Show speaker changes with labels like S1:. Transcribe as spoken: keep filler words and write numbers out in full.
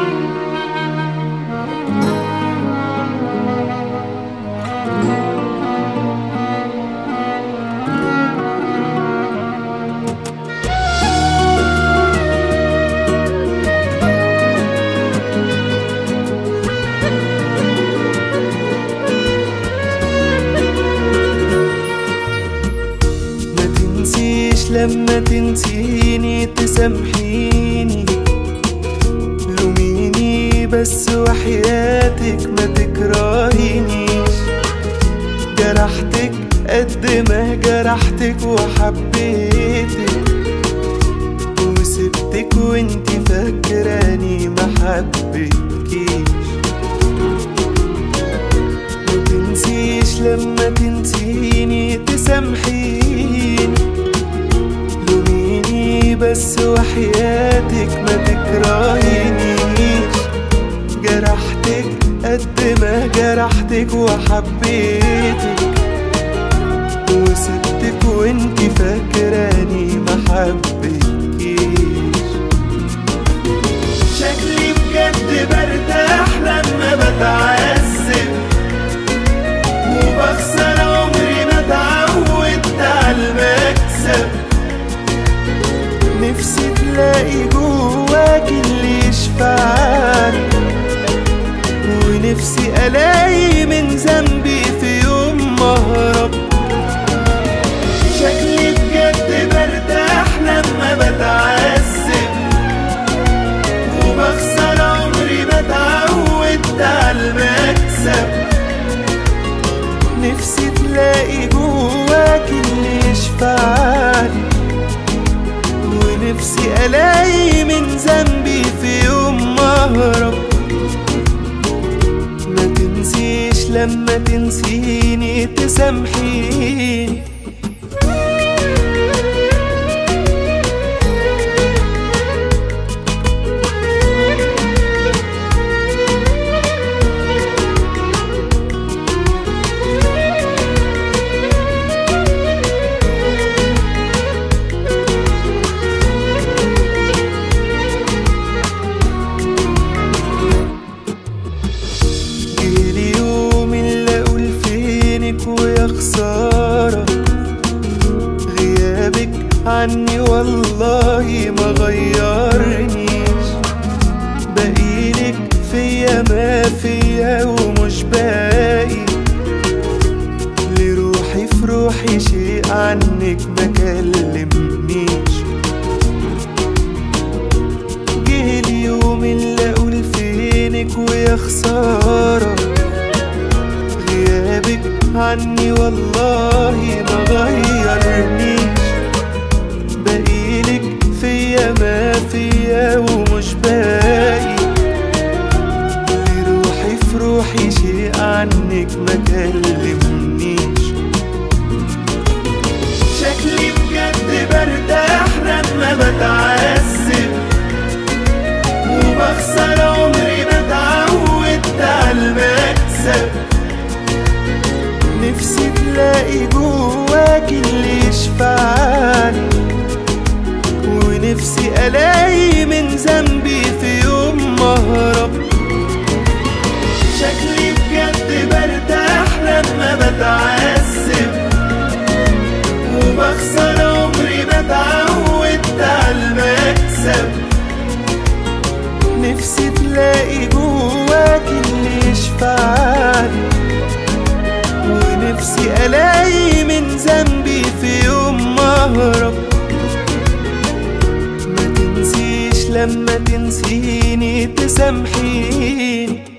S1: لما تنسيني تسامحيني، لوميني بس وحياتك ما تكرهينيش. جرحتك قد ما جرحتك وحبيتك، وسبتك وانتي فاكراني ما حبيتكيش. متنسيش لما تنسيني تسامحيني، بس وحياتك ما تكرهينيش. جرحتك قد ما جرحتك وحبيتك، وسبتك وانتي فاكراني ما حبيتكيش. شكلي بجد برتاح لما بتعذب، وبخسر عمري ما اتعودت على المكسب. نفسي تلاقي جواك اللي يشفعك، ونفسي الاقي من ذنبي في يوم ما اهرب. شكلي بجد برتاح لما بتعذب، وبخسر عمري ما اتعودت على المكسب. نفسي تلاقي جواك اللي يشفعك، ونفسي الاقي من ذنبي في يوم ما اهرب. ما تنسيش لما تنسيني تسامحيني. ويا خسارة غيابك عني والله ما غيرنيش. بقيلك فيا ما فيا ومش باقي، لروحي في روحي شيء عنك ما كلمنيش. جه اليوم اللي اقول فينك ويا خسارة غيابك عني والله ما غيرنيش. بقيلك فيا ما فيا ومش باقي، لروحي في روحي شيء عنك ما كلمنيش. شكلي بجد برتاح لما بتعذب، وبخسر عمري ما اتعودت على المكسب. نفسي تلاقي جواك اللي يشفعك، ونفسي الاقي من ذنبي في يوم ما اهرب. شكلي بجد برتاح لما بتعذب، وبخسر عمري ما اتعودت على المكسب. نفسي تلاقي جواك اللي يشفعك، ونفسي الاقي من ذنبي في يوم ما اهرب. ما تنسيش لما تنسيني تسامحيني.